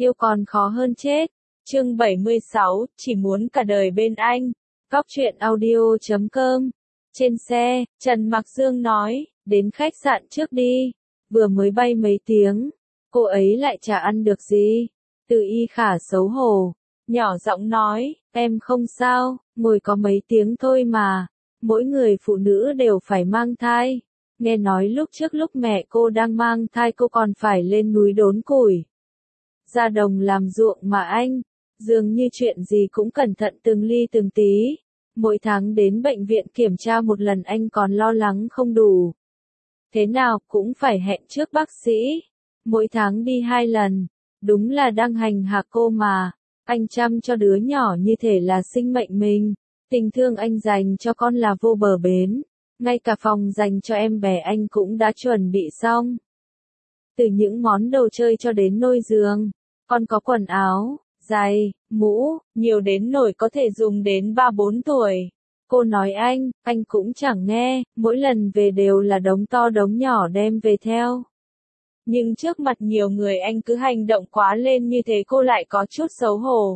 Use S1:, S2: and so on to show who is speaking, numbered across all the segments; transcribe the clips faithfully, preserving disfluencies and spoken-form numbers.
S1: yêu còn khó hơn chết. Chương bảy mươi sáu, chỉ muốn cả đời bên anh. Góc truyện audio chấm com. Trên xe, Trần Mặc Dương nói, đến khách sạn trước đi. Vừa mới bay mấy tiếng, cô ấy lại chả ăn được gì. Từ Y Khả xấu hổ, nhỏ giọng nói, em không sao, ngồi có mấy tiếng thôi mà. Mỗi người phụ nữ đều phải mang thai. Nghe nói lúc trước lúc mẹ cô đang mang thai cô còn phải lên núi đốn củi, ra đồng làm ruộng mà anh, dường như chuyện gì cũng cẩn thận từng ly từng tí. Mỗi tháng đến bệnh viện kiểm tra một lần anh còn lo lắng không đủ. Thế nào cũng phải hẹn trước bác sĩ. Mỗi tháng đi hai lần, đúng là đang hành hạ cô mà. Anh chăm cho đứa nhỏ như thể là sinh mệnh mình. Tình thương anh dành cho con là vô bờ bến. Ngay cả phòng dành cho em bé anh cũng đã chuẩn bị xong. Từ những món đồ chơi cho đến nôi giường, còn có quần áo, giày, mũ, nhiều đến nỗi có thể dùng đến ba bốn tuổi. Cô nói anh, anh cũng chẳng nghe, mỗi lần về đều là đống to đống nhỏ đem về theo. Nhưng trước mặt nhiều người anh cứ hành động quá lên như thế cô lại có chút xấu hổ.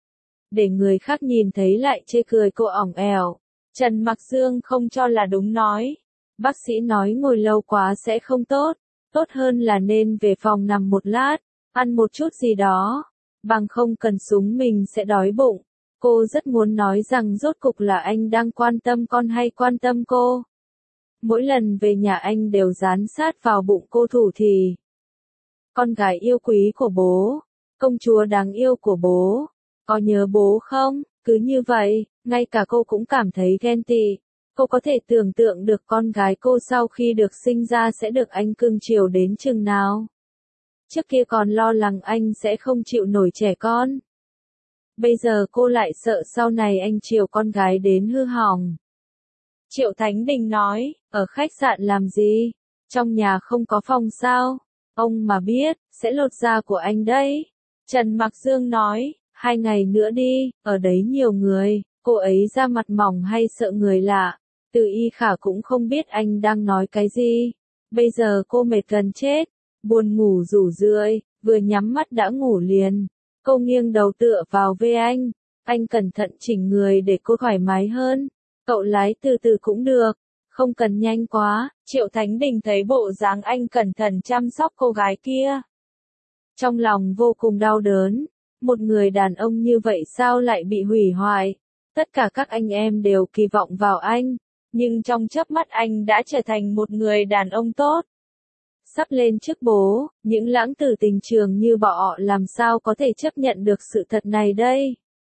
S1: Để người khác nhìn thấy lại chê cười cô ỏng ẻo. Trần Mặc Dương không cho là đúng nói. Bác sĩ nói ngồi lâu quá sẽ không tốt, tốt hơn là nên về phòng nằm một lát, ăn một chút gì đó, bằng không cần súng mình sẽ đói bụng. Cô rất muốn nói rằng rốt cục là anh đang quan tâm con hay quan tâm cô. Mỗi lần về nhà anh đều dán sát vào bụng cô thủ thì. Con gái yêu quý của bố, công chúa đáng yêu của bố, có nhớ bố không? Cứ như vậy, ngay cả cô cũng cảm thấy ghen tị. Cô có thể tưởng tượng được con gái cô sau khi được sinh ra sẽ được anh cưng chiều đến chừng nào. Trước kia còn lo lắng anh sẽ không chịu nổi trẻ con. Bây giờ cô lại sợ sau này anh chiều con gái đến hư hỏng. Triệu Thánh Đình nói, ở khách sạn làm gì? Trong nhà không có phòng sao? Ông mà biết, sẽ lột da của anh đấy. Trần Mặc Dương nói, hai ngày nữa đi, ở đấy nhiều người. Cô ấy ra mặt mỏng hay sợ người lạ. Từ Y Khả cũng không biết anh đang nói cái gì. Bây giờ cô mệt gần chết, buồn ngủ rủ rượi, vừa nhắm mắt đã ngủ liền. Cô nghiêng đầu tựa vào vai anh, anh cẩn thận chỉnh người để cô thoải mái hơn. Cậu lái từ từ cũng được, không cần nhanh quá. Triệu Thánh Đình thấy bộ dáng anh cẩn thận chăm sóc cô gái kia, trong lòng vô cùng đau đớn. Một người đàn ông như vậy sao lại bị hủy hoại? Tất cả các anh em đều kỳ vọng vào anh, nhưng trong chớp mắt anh đã trở thành một người đàn ông tốt. Sắp lên chức bố, những lãng tử tình trường như họ làm sao có thể chấp nhận được sự thật này đây?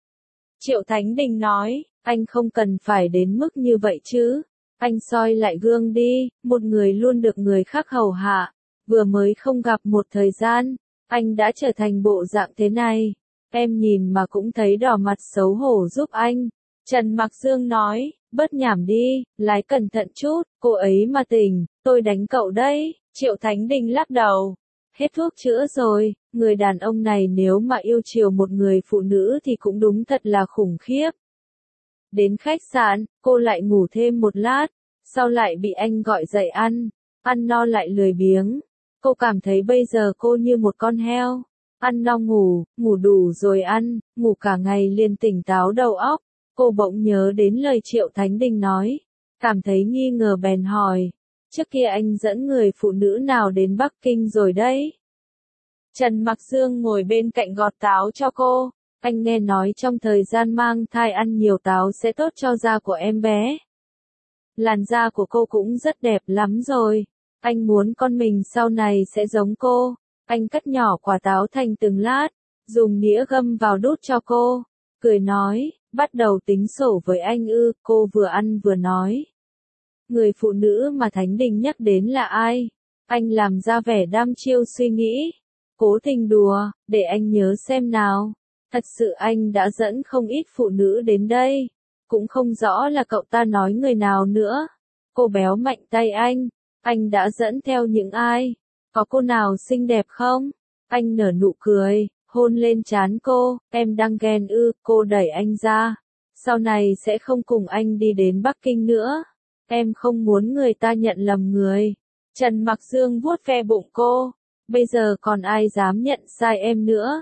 S1: Triệu Thánh Đình nói, anh không cần phải đến mức như vậy chứ. Anh soi lại gương đi, một người luôn được người khác hầu hạ. Vừa mới không gặp một thời gian, anh đã trở thành bộ dạng thế này. Em nhìn mà cũng thấy đỏ mặt xấu hổ giúp anh. Trần Mặc Dương nói, bớt nhảm đi, lái cẩn thận chút, cô ấy mà tỉnh, tôi đánh cậu đấy. Triệu Thánh Đình lắc đầu. Hết thuốc chữa rồi, người đàn ông này nếu mà yêu chiều một người phụ nữ thì cũng đúng thật là khủng khiếp. Đến khách sạn, cô lại ngủ thêm một lát, sau lại bị anh gọi dậy ăn, ăn no lại lười biếng. Cô cảm thấy bây giờ cô như một con heo, ăn no ngủ, ngủ đủ rồi ăn, ngủ cả ngày liền tỉnh táo đầu óc. Cô bỗng nhớ đến lời Triệu Thánh Đình nói, cảm thấy nghi ngờ bèn hỏi, trước kia anh dẫn người phụ nữ nào đến Bắc Kinh rồi đấy? Trần Mặc Dương ngồi bên cạnh gọt táo cho cô, anh nghe nói trong thời gian mang thai ăn nhiều táo sẽ tốt cho da của em bé. Làn da của cô cũng rất đẹp lắm rồi, anh muốn con mình sau này sẽ giống cô. Anh cắt nhỏ quả táo thành từng lát, dùng nĩa găm vào đút cho cô, cười nói, bắt đầu tính sổ với anh ư? Cô vừa ăn vừa nói, người phụ nữ mà Thánh Đình nhắc đến là ai? Anh làm ra vẻ đăm chiêu suy nghĩ, cố tình đùa, để anh nhớ xem nào. Thật sự anh đã dẫn không ít phụ nữ đến đây, cũng không rõ là cậu ta nói người nào nữa. Cô béo mạnh tay anh, anh đã dẫn theo những ai? Có cô nào xinh đẹp không? Anh nở nụ cười, hôn lên trán cô, em đang ghen ư? Cô đẩy anh ra, sau này sẽ không cùng anh đi đến Bắc Kinh nữa. Em không muốn người ta nhận lầm người. Trần Mặc Dương vuốt ve bụng cô, bây giờ còn ai dám nhận sai em nữa?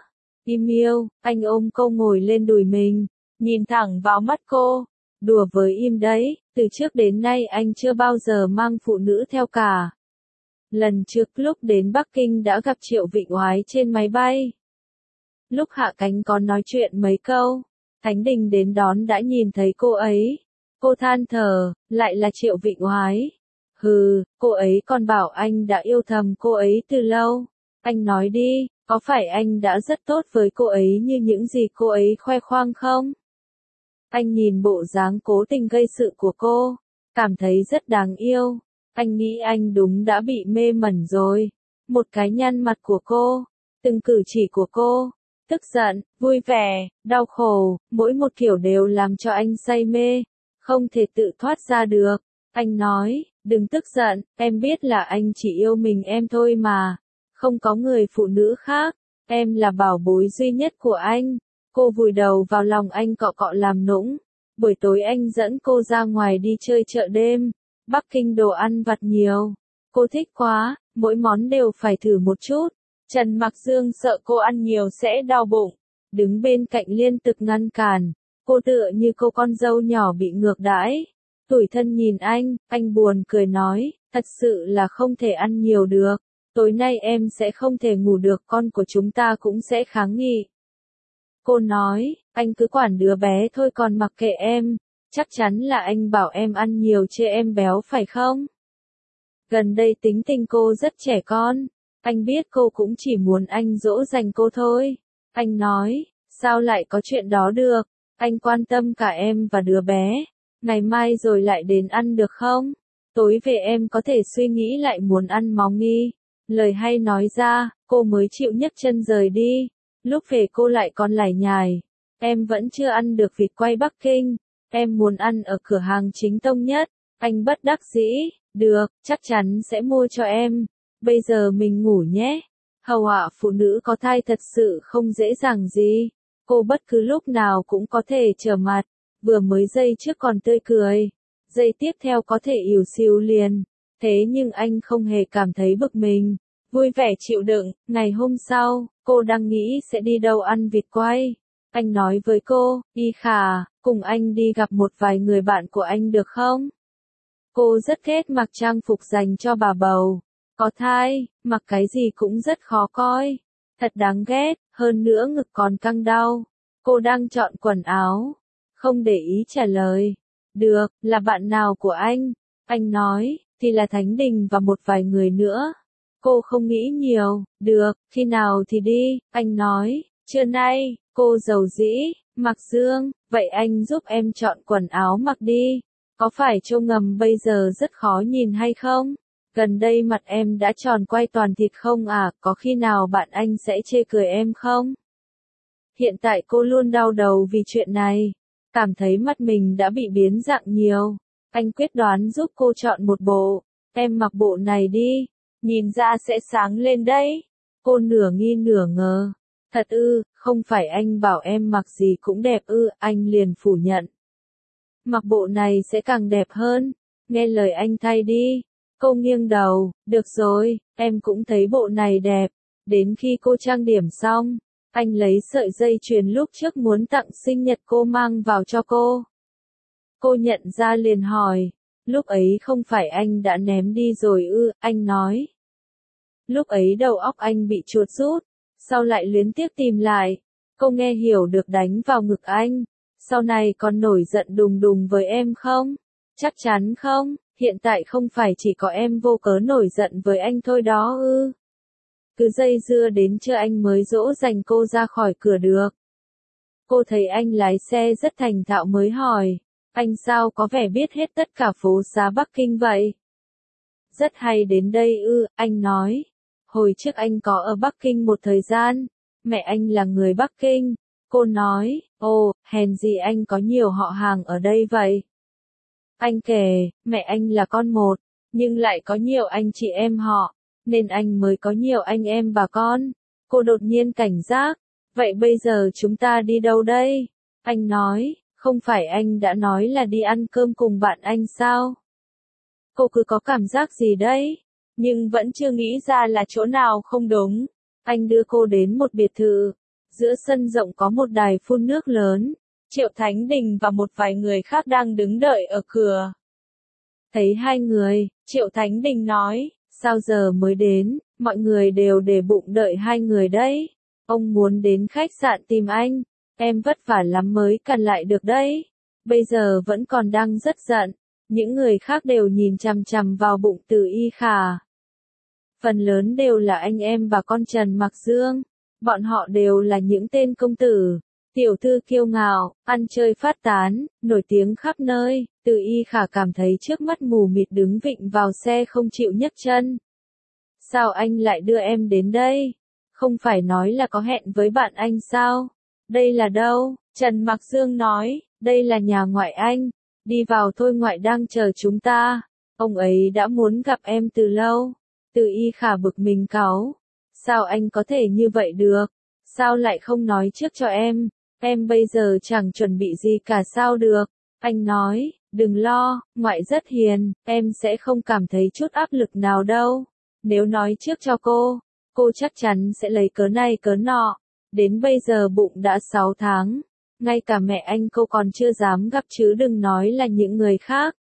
S1: Im yêu, anh ôm cô ngồi lên đùi mình, nhìn thẳng vào mắt cô. Đùa với Im đấy, từ trước đến nay anh chưa bao giờ mang phụ nữ theo cả. Lần trước lúc đến Bắc Kinh đã gặp Triệu Vịnh Oái trên máy bay. Lúc hạ cánh có nói chuyện mấy câu, Thánh Đình đến đón đã nhìn thấy cô ấy. Cô than thở, lại là Triệu Vịnh Oái. Hừ, cô ấy còn bảo anh đã yêu thầm cô ấy từ lâu. Anh nói đi, có phải anh đã rất tốt với cô ấy như những gì cô ấy khoe khoang không? Anh nhìn bộ dáng cố tình gây sự của cô, cảm thấy rất đáng yêu. Anh nghĩ anh đúng đã bị mê mẩn rồi. Một cái nhăn mặt của cô, từng cử chỉ của cô, tức giận, vui vẻ, đau khổ, mỗi một kiểu đều làm cho anh say mê, không thể tự thoát ra được. Anh nói, đừng tức giận, em biết là anh chỉ yêu mình em thôi mà, không có người phụ nữ khác, em là bảo bối duy nhất của anh. Cô vùi đầu vào lòng anh cọ cọ làm nũng. Buổi tối anh dẫn cô ra ngoài đi chơi chợ đêm. Bắc Kinh đồ ăn vặt nhiều. Cô thích quá, mỗi món đều phải thử một chút. Trần Mặc Dương sợ cô ăn nhiều sẽ đau bụng, đứng bên cạnh liên tục ngăn cản. Cô tựa như cô con dâu nhỏ bị ngược đãi. Tủi thân nhìn anh, anh buồn cười nói, thật sự là không thể ăn nhiều được. Tối nay em sẽ không thể ngủ được, con của chúng ta cũng sẽ kháng nghị. Cô nói, anh cứ quản đứa bé thôi còn mặc kệ em, chắc chắn là anh bảo em ăn nhiều chê em béo phải không? Gần đây tính tình cô rất trẻ con, anh biết cô cũng chỉ muốn anh dỗ dành cô thôi. Anh nói, sao lại có chuyện đó được, anh quan tâm cả em và đứa bé, ngày mai rồi lại đến ăn được không? Tối về em có thể suy nghĩ lại muốn ăn móng nghi. Lời hay nói ra, cô mới chịu nhấc chân rời đi. Lúc về cô lại còn lải nhải, em vẫn chưa ăn được vịt quay Bắc Kinh, em muốn ăn ở cửa hàng chính tông nhất. Anh bất đắc dĩ, được, chắc chắn sẽ mua cho em, bây giờ mình ngủ nhé. Hầu hạ phụ nữ có thai thật sự không dễ dàng gì, cô bất cứ lúc nào cũng có thể trở mặt, vừa mới giây trước còn tươi cười, giây tiếp theo có thể ỉu xìu liền, thế nhưng anh không hề cảm thấy bực mình. Vui vẻ chịu đựng, ngày hôm sau, cô đang nghĩ sẽ đi đâu ăn vịt quay. Anh nói với cô, Y Khả, cùng anh đi gặp một vài người bạn của anh được không? Cô rất ghét mặc trang phục dành cho bà bầu. Có thai, mặc cái gì cũng rất khó coi. Thật đáng ghét, hơn nữa ngực còn căng đau. Cô đang chọn quần áo. Không để ý trả lời. Được, là bạn nào của anh? Anh nói, thì là Thánh Đình và một vài người nữa. Cô không nghĩ nhiều, được, khi nào thì đi, anh nói, trưa nay, cô giàu dĩ, Mặc Dương, vậy anh giúp em chọn quần áo mặc đi, có phải châu ngầm bây giờ rất khó nhìn hay không? Gần đây mặt em đã tròn quay toàn thịt không à, có khi nào bạn anh sẽ chê cười em không? Hiện tại cô luôn đau đầu vì chuyện này, cảm thấy mặt mình đã bị biến dạng nhiều, anh quyết đoán giúp cô chọn một bộ, em mặc bộ này đi. Nhìn ra sẽ sáng lên đấy. Cô nửa nghi nửa ngờ. Thật ư, không phải anh bảo em mặc gì cũng đẹp ư, anh liền phủ nhận. Mặc bộ này sẽ càng đẹp hơn. Nghe lời anh thay đi. Cô nghiêng đầu, được rồi, em cũng thấy bộ này đẹp. Đến khi cô trang điểm xong, anh lấy sợi dây chuyền lúc trước muốn tặng sinh nhật cô mang vào cho cô. Cô nhận ra liền hỏi. Lúc ấy không phải anh đã ném đi rồi ư, anh nói. Lúc ấy đầu óc anh bị chuột rút, sau lại luyến tiếc tìm lại. Cô nghe hiểu được đánh vào ngực anh. Sau này còn nổi giận đùng đùng với em không? Chắc chắn không, hiện tại không phải chỉ có em vô cớ nổi giận với anh thôi đó ư. Cứ dây dưa đến trưa anh mới dỗ dành cô ra khỏi cửa được. Cô thấy anh lái xe rất thành thạo mới hỏi. Anh sao có vẻ biết hết tất cả phố xá Bắc Kinh vậy? Rất hay đến đây ư, anh nói. Hồi trước anh có ở Bắc Kinh một thời gian. Mẹ anh là người Bắc Kinh. Cô nói, ồ, hèn gì anh có nhiều họ hàng ở đây vậy? Anh kể, mẹ anh là con một, nhưng lại có nhiều anh chị em họ, nên anh mới có nhiều anh em bà con. Cô đột nhiên cảnh giác. Vậy bây giờ chúng ta đi đâu đây? Anh nói. Không phải anh đã nói là đi ăn cơm cùng bạn anh sao? Cô cứ có cảm giác gì đấy, nhưng vẫn chưa nghĩ ra là chỗ nào không đúng. Anh đưa cô đến một biệt thự, Giữa sân rộng có một đài phun nước lớn. Triệu Thánh Đình và một vài người khác đang đứng đợi ở cửa. Thấy hai người, Triệu Thánh Đình nói, sao giờ mới đến, mọi người đều để bụng đợi hai người đấy. Ông muốn đến khách sạn tìm anh, em vất vả lắm mới cằn lại được đấy. Bây giờ vẫn còn đang rất giận, những người khác đều nhìn chằm chằm vào bụng Từ Y Khả. Phần lớn đều là anh em và con Trần Mặc Dương, bọn họ đều là những tên công tử, tiểu thư kiêu ngạo, ăn chơi phát tán, nổi tiếng khắp nơi. Từ Y Khả cảm thấy trước mắt mù mịt đứng vịn vào xe không chịu nhấc chân. Sao anh lại đưa em đến đây? Không phải nói là có hẹn với bạn anh sao? Đây là đâu? Trần Mặc Dương nói, đây là nhà ngoại anh. Đi vào thôi, ngoại đang chờ chúng ta. Ông ấy đã muốn gặp em từ lâu. Từ Y Khả bực mình cáu. Sao anh có thể như vậy được? Sao lại không nói trước cho em? Em bây giờ chẳng chuẩn bị gì cả sao được? Anh nói, đừng lo, ngoại rất hiền, em sẽ không cảm thấy chút áp lực nào đâu. Nếu nói trước cho cô, cô chắc chắn sẽ lấy cớ này cớ nọ. Đến bây giờ bụng đã sáu tháng, ngay cả mẹ anh cô còn chưa dám gặp chứ đừng nói là những người khác.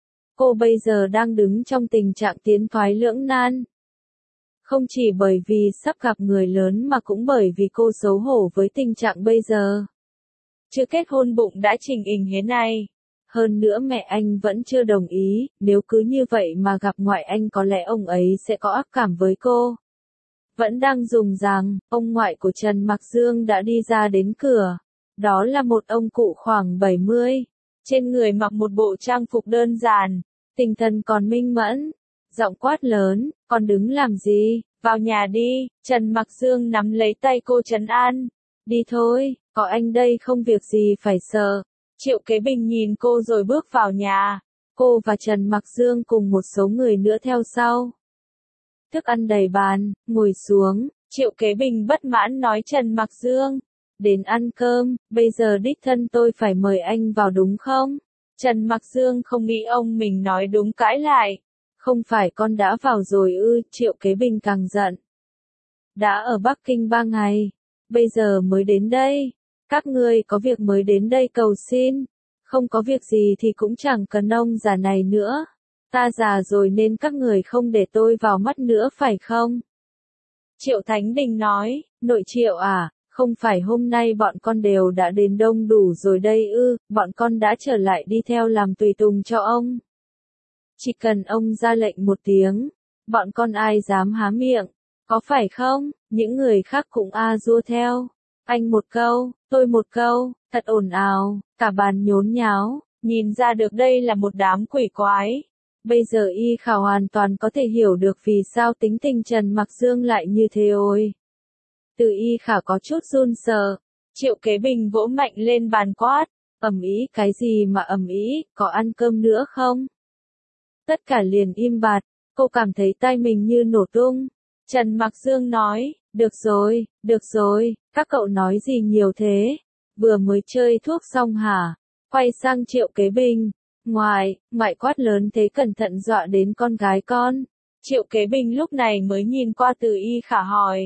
S1: Cô bây giờ đang đứng trong tình trạng tiến thoái lưỡng nan. Không chỉ bởi vì sắp gặp người lớn mà cũng bởi vì cô xấu hổ với tình trạng bây giờ. Chưa kết hôn bụng đã trình hình thế này. Hơn nữa mẹ anh vẫn chưa đồng ý, nếu cứ như vậy mà gặp ngoại anh có lẽ ông ấy sẽ có ác cảm với cô. Vẫn đang dùng rằng, ông ngoại của Trần Mặc Dương đã đi ra đến cửa. Đó là một ông cụ khoảng bảy mươi. Trên người mặc một bộ trang phục đơn giản, tinh thần còn minh mẫn. Giọng quát lớn, còn đứng làm gì, vào nhà đi. Trần Mặc Dương nắm lấy tay cô trấn an. Đi thôi, có anh đây không việc gì phải sợ. Triệu Kế Bình nhìn cô rồi bước vào nhà. Cô và Trần Mặc Dương cùng một số người nữa theo sau. Thức ăn đầy bàn, ngồi xuống. Triệu Kế Bình bất mãn nói Trần Mặc Dương. Đến ăn cơm, bây giờ đích thân tôi phải mời anh vào đúng không? Trần Mặc Dương không nghĩ ông mình nói đúng cãi lại. Không phải con đã vào rồi ư? Triệu Kế Bình càng giận. Đã ở Bắc Kinh ba ngày, bây giờ mới đến đây. Các ngươi có việc mới đến đây cầu xin. Không có việc gì thì cũng chẳng cần ông già này nữa. Ta già rồi nên các người không để tôi vào mắt nữa phải không? Triệu Thánh Đình nói, nội Triệu à, không phải hôm nay bọn con đều đã đến đông đủ rồi đây ư, bọn con đã trở lại đi theo làm tùy tùng cho ông. Chỉ cần ông ra lệnh một tiếng, bọn con ai dám há miệng, có phải không? Những người khác cũng a dua theo. Anh một câu, tôi một câu, thật ồn ào, cả bàn nhốn nháo, nhìn ra được đây là một đám quỷ quái. Bây giờ Y Khả hoàn toàn có thể hiểu được vì sao tính tình Trần Mặc Dương lại như thế ôi. Từ Y Khả có chút run sợ. Triệu Kế Bình vỗ mạnh lên bàn quát, ầm ĩ cái gì mà ầm ĩ, có ăn cơm nữa không? Tất cả liền im bặt, cô cảm thấy tai mình như nổ tung. Trần Mặc Dương nói, được rồi, được rồi, các cậu nói gì nhiều thế? Vừa mới chơi thuốc xong hả? Quay sang Triệu Kế Bình. Ngoài, ngoại quát lớn thế cẩn thận dọa đến con gái con. Triệu Kế Bình lúc này mới nhìn qua Từ Y Khả hỏi.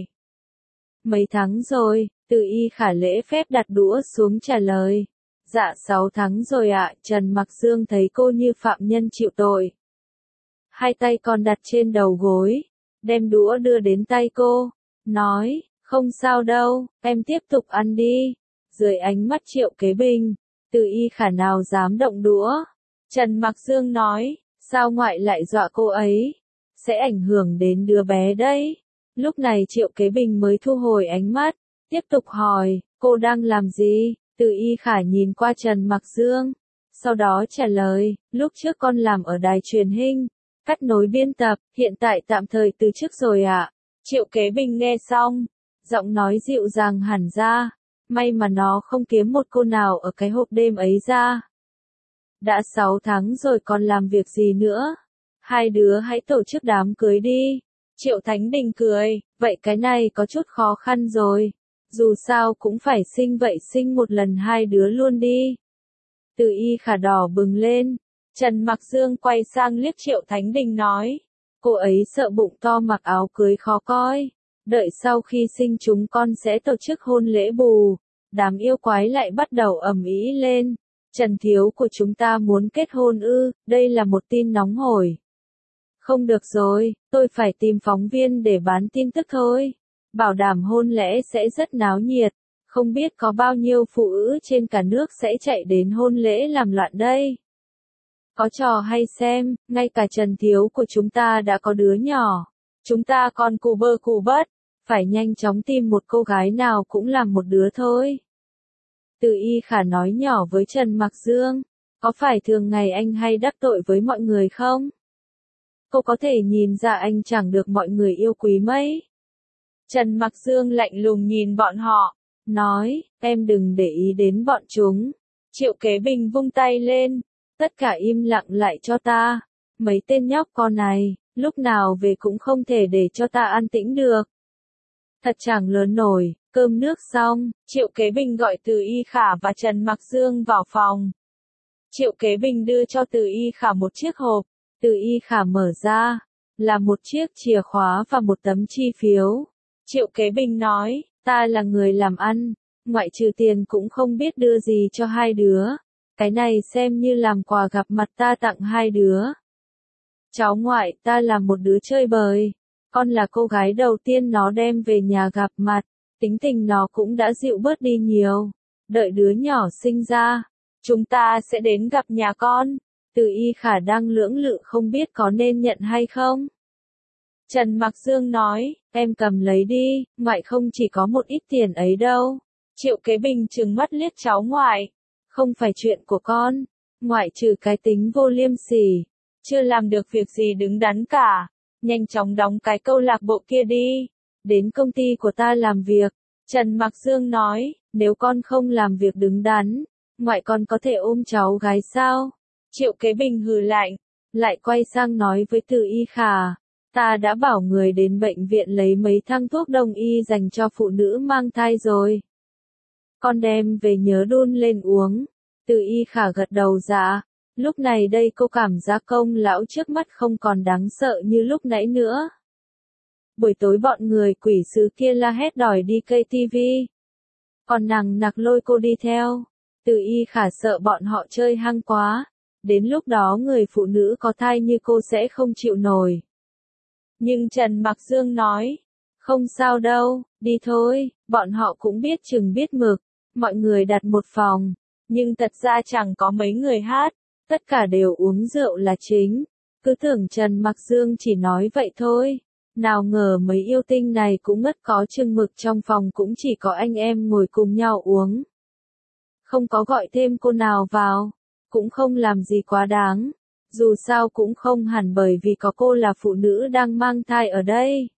S1: Mấy tháng rồi, Từ Y Khả lễ phép đặt đũa xuống trả lời. Dạ sáu tháng rồi ạ. Trần Mặc Dương thấy cô như phạm nhân chịu tội. Hai tay còn đặt trên đầu gối, đem đũa đưa đến tay cô, nói, không sao đâu, em tiếp tục ăn đi. Dưới ánh mắt Triệu Kế Bình, Từ Y Khả nào dám động đũa. Trần Mặc Dương nói, sao ngoại lại dọa cô ấy? Sẽ ảnh hưởng đến đứa bé đấy. Lúc này Triệu Kế Bình mới thu hồi ánh mắt, tiếp tục hỏi, cô đang làm gì? Từ Y Khả nhìn qua Trần Mặc Dương, sau đó trả lời, lúc trước con làm ở đài truyền hình, cắt nối biên tập, hiện tại tạm thời từ chức rồi ạ. Triệu Kế Bình nghe xong, giọng nói dịu dàng hẳn ra, may mà nó không kiếm một cô nào ở cái hộp đêm ấy ra. Đã sáu tháng rồi còn làm việc gì nữa? Hai đứa hãy tổ chức đám cưới đi. Triệu Thánh Đình cười, vậy cái này có chút khó khăn rồi. Dù sao cũng phải sinh vậy sinh một lần hai đứa luôn đi. Từ Y Khả đỏ bừng lên. Trần Mặc Dương quay sang liếc Triệu Thánh Đình nói. Cô ấy sợ bụng to mặc áo cưới khó coi. Đợi sau khi sinh chúng con sẽ tổ chức hôn lễ bù. Đám yêu quái lại bắt đầu ầm ĩ lên. Trần thiếu của chúng ta muốn kết hôn ư, đây là một tin nóng hổi. Không được rồi, tôi phải tìm phóng viên để bán tin tức thôi. Bảo đảm hôn lễ sẽ rất náo nhiệt. Không biết có bao nhiêu phụ nữ trên cả nước sẽ chạy đến hôn lễ làm loạn đây. Có trò hay xem, ngay cả Trần thiếu của chúng ta đã có đứa nhỏ. Chúng ta còn cù bơ cù bất, phải nhanh chóng tìm một cô gái nào cũng làm một đứa thôi. Từ Y Khả nói nhỏ với Trần Mặc Dương, có phải thường ngày anh hay đắc tội với mọi người không? Cô có thể nhìn ra anh chẳng được mọi người yêu quý mấy. Trần Mặc Dương lạnh lùng nhìn bọn họ, nói, em đừng để ý đến bọn chúng. Triệu Kế Bình vung tay lên, tất cả im lặng lại cho ta. Mấy tên nhóc con này, lúc nào về cũng không thể để cho ta an tĩnh được. Thật chẳng lớn nổi. Cơm nước xong, Triệu Kế Bình gọi Từ Y Khả và Trần Mặc Dương vào phòng. Triệu Kế Bình đưa cho Từ Y Khả một chiếc hộp. Từ Y Khả mở ra, là một chiếc chìa khóa và một tấm chi phiếu. Triệu Kế Bình nói, ta là người làm ăn, ngoại trừ tiền cũng không biết đưa gì cho hai đứa. Cái này xem như làm quà gặp mặt ta tặng hai đứa. Cháu ngoại ta là một đứa chơi bời. Con là cô gái đầu tiên nó đem về nhà gặp mặt. Tính tình nó cũng đã dịu bớt đi nhiều. Đợi đứa nhỏ sinh ra, chúng ta sẽ đến gặp nhà con. Từ Y Khả đang lưỡng lự không biết có nên nhận hay không. Trần Mặc Dương nói, em cầm lấy đi, ngoại không chỉ có một ít tiền ấy đâu. Triệu Kế Bình trừng mắt liếc cháu ngoại. Không phải chuyện của con. Ngoại trừ cái tính vô liêm sỉ, chưa làm được việc gì đứng đắn cả. Nhanh chóng đóng cái câu lạc bộ kia đi. Đến công ty của ta làm việc. Trần Mặc Dương nói, nếu con không làm việc đứng đắn, ngoại con có thể ôm cháu gái sao? Triệu Kế Bình hừ lạnh, lại quay sang nói với Từ Y Khả, ta đã bảo người đến bệnh viện lấy mấy thang thuốc đông y dành cho phụ nữ mang thai rồi. Con đem về nhớ đun lên uống. Từ Y Khả gật đầu dạ. Lúc này đây cô cảm giác công lão trước mắt không còn đáng sợ như lúc nãy nữa. Buổi tối bọn người quỷ sứ kia la hét đòi đi cây tivi. Còn nàng nặc lôi cô đi theo. Từ Y Khả sợ bọn họ chơi hăng quá. Đến lúc đó người phụ nữ có thai như cô sẽ không chịu nổi. Nhưng Trần Mặc Dương nói, không sao đâu, đi thôi, bọn họ cũng biết chừng biết mực. Mọi người đặt một phòng, nhưng thật ra chẳng có mấy người hát, tất cả đều uống rượu là chính. Cứ tưởng Trần Mặc Dương chỉ nói vậy thôi. Nào ngờ mấy yêu tinh này cũng mất có chừng mực, trong phòng cũng chỉ có anh em ngồi cùng nhau uống. Không có gọi thêm cô nào vào, cũng không làm gì quá đáng. Dù sao cũng không hẳn bởi vì có cô là phụ nữ đang mang thai ở đây.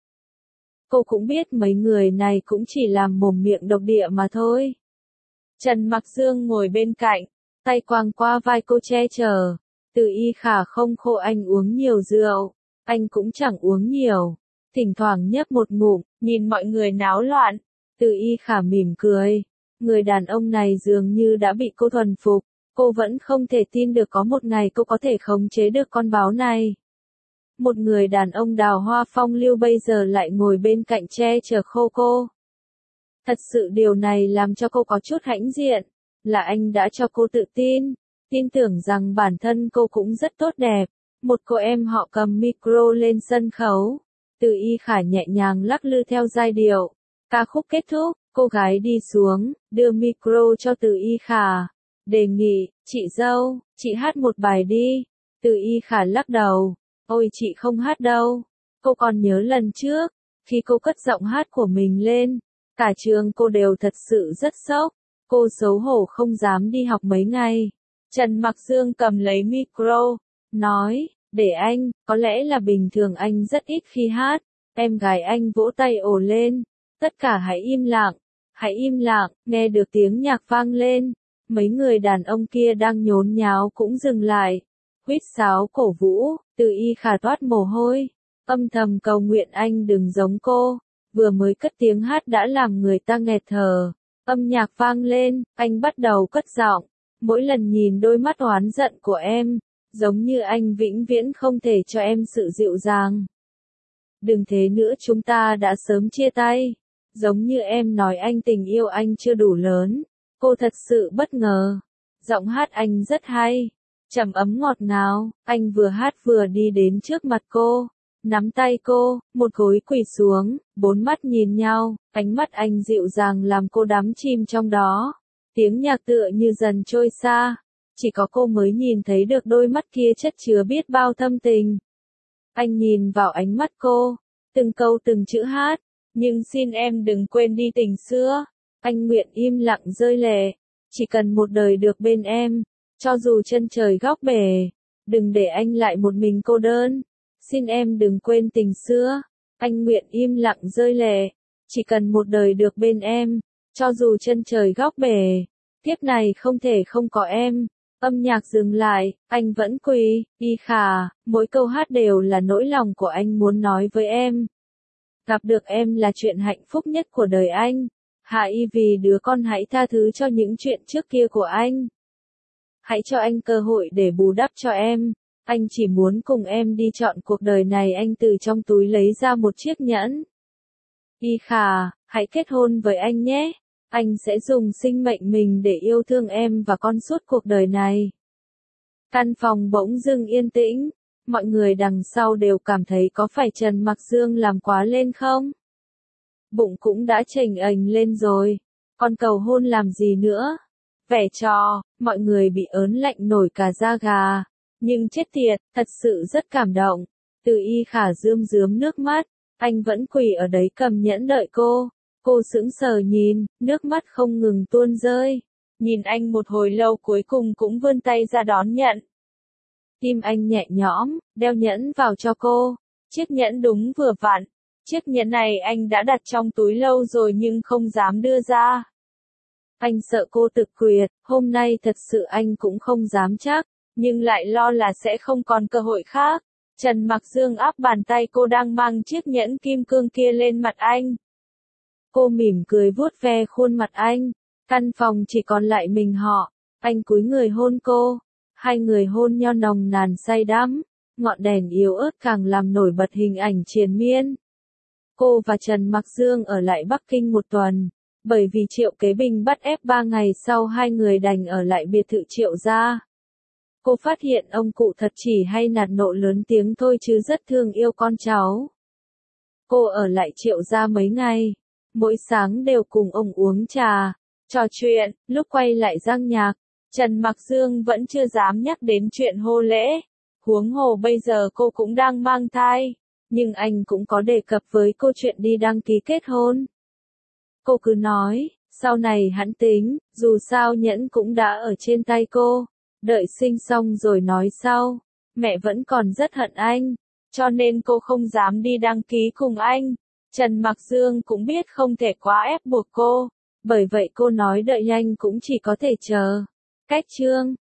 S1: Cô cũng biết mấy người này cũng chỉ làm mồm miệng độc địa mà thôi. Trần Mặc Dương ngồi bên cạnh, tay quàng qua vai cô che chở. Từ Y Khả không khô anh uống nhiều rượu, anh cũng chẳng uống nhiều. Thỉnh thoảng nhấp một ngụm, nhìn mọi người náo loạn. Từ Y Khả mỉm cười. Người đàn ông này dường như đã bị cô thuần phục. Cô vẫn không thể tin được có một ngày cô có thể khống chế được con báo này. Một người đàn ông đào hoa phong lưu bây giờ lại ngồi bên cạnh che chở khô cô. Thật sự điều này làm cho cô có chút hãnh diện. Là anh đã cho cô tự tin. Tin tưởng rằng bản thân cô cũng rất tốt đẹp. Một cô em họ cầm micro lên sân khấu. Từ Y Khả nhẹ nhàng lắc lư theo giai điệu. Ca khúc kết thúc, cô gái đi xuống, đưa micro cho Từ Y Khả. Đề nghị, chị dâu, chị hát một bài đi. Từ Y Khả lắc đầu. Ôi chị không hát đâu. Cô còn nhớ lần trước, khi cô cất giọng hát của mình lên, cả trường cô đều thật sự rất sốc. Cô xấu hổ không dám đi học mấy ngày. Trần Mặc Dương cầm lấy micro, nói, để anh, có lẽ là bình thường anh rất ít khi hát. Em gái anh vỗ tay ồ lên. Tất cả hãy im lặng, hãy im lặng, nghe được tiếng nhạc vang lên. Mấy người đàn ông kia đang nhốn nháo cũng dừng lại. Huýt sáo cổ vũ, Từ Y Khả toát mồ hôi. Âm thầm cầu nguyện anh đừng giống cô. Vừa mới cất tiếng hát đã làm người ta nghẹt thở. Âm nhạc vang lên, anh bắt đầu cất giọng. Mỗi lần nhìn đôi mắt oán giận của em, giống như anh vĩnh viễn không thể cho em sự dịu dàng. Đừng thế nữa, chúng ta đã sớm chia tay. Giống như em nói anh tình yêu anh chưa đủ lớn. Cô thật sự bất ngờ. Giọng hát anh rất hay, trầm ấm ngọt ngào. Anh vừa hát vừa đi đến trước mặt cô, nắm tay cô, một gối quỳ xuống, bốn mắt nhìn nhau, ánh mắt anh dịu dàng làm cô đắm chìm trong đó. Tiếng nhạc tựa như dần trôi xa, chỉ có cô mới nhìn thấy được đôi mắt kia chất chứa biết bao thâm tình. Anh nhìn vào ánh mắt cô, từng câu từng chữ hát, nhưng xin em đừng quên đi tình xưa. Anh nguyện im lặng rơi lệ, chỉ cần một đời được bên em, cho dù chân trời góc bể, đừng để anh lại một mình cô đơn. Xin em đừng quên tình xưa, anh nguyện im lặng rơi lệ, chỉ cần một đời được bên em, cho dù chân trời góc bể, kiếp này không thể không có em. Âm nhạc dừng lại, anh vẫn quỳ, Y Khả, mỗi câu hát đều là nỗi lòng của anh muốn nói với em. Gặp được em là chuyện hạnh phúc nhất của đời anh. Hạ Y, vì đứa con hãy tha thứ cho những chuyện trước kia của anh. Hãy cho anh cơ hội để bù đắp cho em. Anh chỉ muốn cùng em đi trọn cuộc đời này. Anh từ trong túi lấy ra một chiếc nhẫn. Y Khả, hãy kết hôn với anh nhé. Anh sẽ dùng sinh mệnh mình để yêu thương em và con suốt cuộc đời này. Căn phòng bỗng dưng yên tĩnh. Mọi người đằng sau đều cảm thấy có phải Trần Mặc Dương làm quá lên không? Bụng cũng đã chềnh ềnh lên rồi. Còn cầu hôn làm gì nữa? Vẻ trò, mọi người bị ớn lạnh nổi cả da gà. Nhưng chết tiệt, thật sự rất cảm động. Từ Y Khả rơm rớm nước mắt. Anh vẫn quỳ ở đấy cầm nhẫn đợi cô. Cô sững sờ nhìn, nước mắt không ngừng tuôn rơi. Nhìn anh một hồi lâu cuối cùng cũng vươn tay ra đón nhận. Tim anh nhẹ nhõm, đeo nhẫn vào cho cô. Chiếc nhẫn đúng vừa vặn. Chiếc nhẫn này anh đã đặt trong túi lâu rồi nhưng không dám đưa ra. Anh sợ cô tự quyệt, hôm nay thật sự anh cũng không dám chắc, nhưng lại lo là sẽ không còn cơ hội khác. Trần Mặc Dương áp bàn tay cô đang mang chiếc nhẫn kim cương kia lên mặt anh. Cô mỉm cười vuốt ve khuôn mặt anh. Căn phòng chỉ còn lại mình họ. Anh cúi người hôn cô. Hai người hôn nhau nồng nàn say đắm. Ngọn đèn yếu ớt càng làm nổi bật hình ảnh triền miên. Cô và Trần Mặc Dương ở lại Bắc Kinh một tuần. Bởi vì Triệu Kế Bình bắt ép ba ngày sau hai người đành ở lại biệt thự Triệu gia. Cô phát hiện ông cụ thật chỉ hay nạt nộ lớn tiếng thôi chứ rất thương yêu con cháu. Cô ở lại Triệu gia mấy ngày. Mỗi sáng đều cùng ông uống trà, trò chuyện. Lúc quay lại Giang Nhạc, Trần Mặc Dương vẫn chưa dám nhắc đến chuyện hôn lễ. Huống hồ bây giờ cô cũng đang mang thai. Nhưng anh cũng có đề cập với cô chuyện đi đăng ký kết hôn. Cô cứ nói, sau này hắn tính, dù sao nhẫn cũng đã ở trên tay cô. Đợi sinh xong rồi nói sau. Mẹ vẫn còn rất hận anh, cho nên cô không dám đi đăng ký cùng anh. Trần Mặc Dương cũng biết không thể quá ép buộc cô. Bởi vậy cô nói đợi nhanh cũng chỉ có thể chờ. Cách chương